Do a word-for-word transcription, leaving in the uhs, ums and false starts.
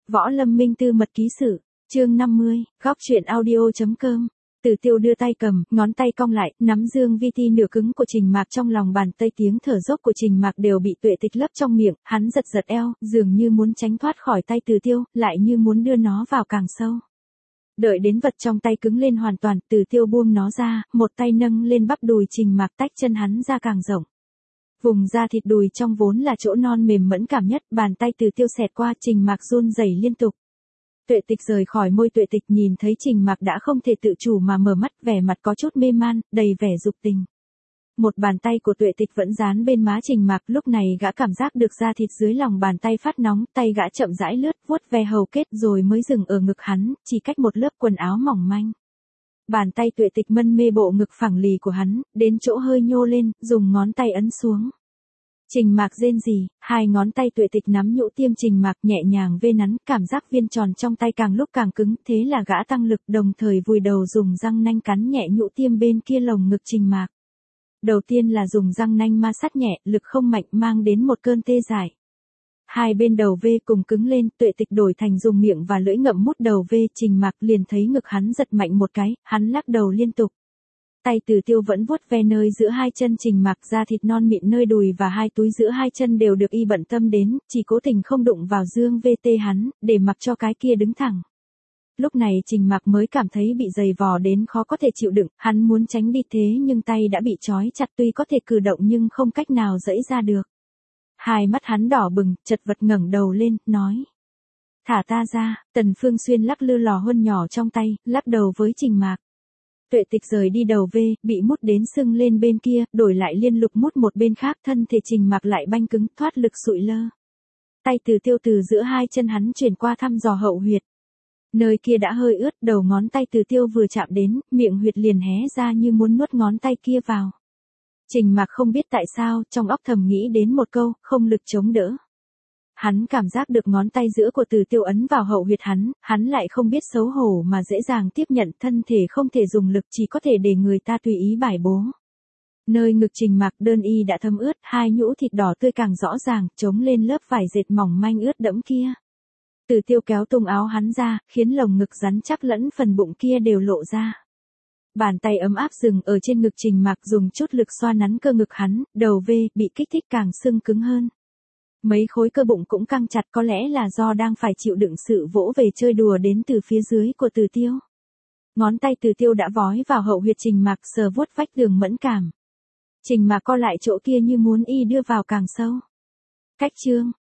Võ Lâm Minh Tư Mật Ký Sự, chương năm mươi, góc truyện audio.com. Từ Tiêu đưa tay cầm, ngón tay cong lại, nắm dương vi ti nửa cứng của Trình Mạc trong lòng bàn tay, tiếng thở dốc của Trình Mạc đều bị Tuệ Tịch lấp trong miệng, hắn giật giật eo, dường như muốn tránh thoát khỏi tay Từ Tiêu, lại như muốn đưa nó vào càng sâu. Đợi đến vật trong tay cứng lên hoàn toàn, Từ Tiêu buông nó ra, một tay nâng lên bắp đùi Trình Mạc, tách chân hắn ra càng rộng. Vùng da thịt đùi trong vốn là chỗ non mềm mẫn cảm nhất, bàn tay Từ Tiêu xẹt qua, Trình Mạc run rẩy liên tục. Tuệ Tịch rời khỏi môi Tuệ Tịch, nhìn thấy Trình Mạc đã không thể tự chủ mà mở mắt, vẻ mặt có chút mê man, đầy vẻ dục tình. Một bàn tay của Tuệ Tịch vẫn dán bên má Trình Mạc, lúc này gã cảm giác được da thịt dưới lòng bàn tay phát nóng, tay gã chậm rãi lướt, vuốt ve hầu kết rồi mới dừng ở ngực hắn, chỉ cách một lớp quần áo mỏng manh. Bàn tay Tuệ Tịch mân mê bộ ngực phẳng lì của hắn, đến chỗ hơi nhô lên, dùng ngón tay ấn xuống. Trình Mạc rên rỉ, hai ngón tay Tuệ Tịch nắm nhũ tiêm Trình Mạc nhẹ nhàng vê nắn, cảm giác viên tròn trong tay càng lúc càng cứng, thế là gã tăng lực, đồng thời vùi đầu dùng răng nanh cắn nhẹ nhũ tiêm bên kia lồng ngực Trình Mạc. Đầu tiên là dùng răng nanh ma sát nhẹ, lực không mạnh, mang đến một cơn tê dại. Hai bên đầu vê cùng cứng lên, Tuệ Tịch đổi thành dùng miệng và lưỡi ngậm mút đầu vê, Trình Mạc liền thấy ngực hắn giật mạnh một cái, hắn lắc đầu liên tục. Tay Từ Tiêu vẫn vuốt ve nơi giữa hai chân Trình Mạc, da thịt non mịn nơi đùi và hai túi giữa hai chân đều được y bận tâm đến, chỉ cố tình không đụng vào dương vê tê hắn, để mặc cho cái kia đứng thẳng. Lúc này Trình Mạc mới cảm thấy bị dày vò đến khó có thể chịu đựng, hắn muốn tránh đi thế nhưng tay đã bị trói chặt, tuy có thể cử động nhưng không cách nào giãy ra được. Hai mắt hắn đỏ bừng, chật vật ngẩng đầu lên, nói. Thả ta ra. Tần Phương Xuyên lắc lư lò huân nhỏ trong tay, lắc đầu với Trình Mạc. Tuệ Tịch rời đi đầu vê, bị mút đến sưng lên bên kia, đổi lại liên lục mút một bên khác, thân thể Trình Mạc lại banh cứng, thoát lực sụi lơ. Tay Từ Tiêu từ giữa hai chân hắn chuyển qua thăm dò hậu huyệt. Nơi kia đã hơi ướt, đầu ngón tay Từ Tiêu vừa chạm đến, miệng huyệt liền hé ra như muốn nuốt ngón tay kia vào. Trình Mạc không biết tại sao, trong óc thầm nghĩ đến một câu, không lực chống đỡ. Hắn cảm giác được ngón tay giữa của Từ Tiêu ấn vào hậu huyệt hắn, hắn lại không biết xấu hổ mà dễ dàng tiếp nhận, thân thể không thể dùng lực, chỉ có thể để người ta tùy ý bài bố. Nơi ngực Trình Mạc đơn y đã thấm ướt, hai nhũ thịt đỏ tươi càng rõ ràng, chống lên lớp vải dệt mỏng manh ướt đẫm kia. Từ Tiêu kéo tung áo hắn ra, khiến lồng ngực rắn chắc lẫn phần bụng kia đều lộ ra. Bàn tay ấm áp dừng ở trên ngực Trình Mạc, dùng chút lực xoa nắn cơ ngực hắn, đầu vê bị kích thích càng sưng cứng hơn. Mấy khối cơ bụng cũng căng chặt, có lẽ là do đang phải chịu đựng sự vỗ về chơi đùa đến từ phía dưới của Từ Tiêu. Ngón tay Từ Tiêu đã vói vào hậu huyệt Trình Mạc, sờ vuốt vách tường mẫn cảm. Trình Mạc co lại chỗ kia như muốn y đưa vào càng sâu. Cách chương,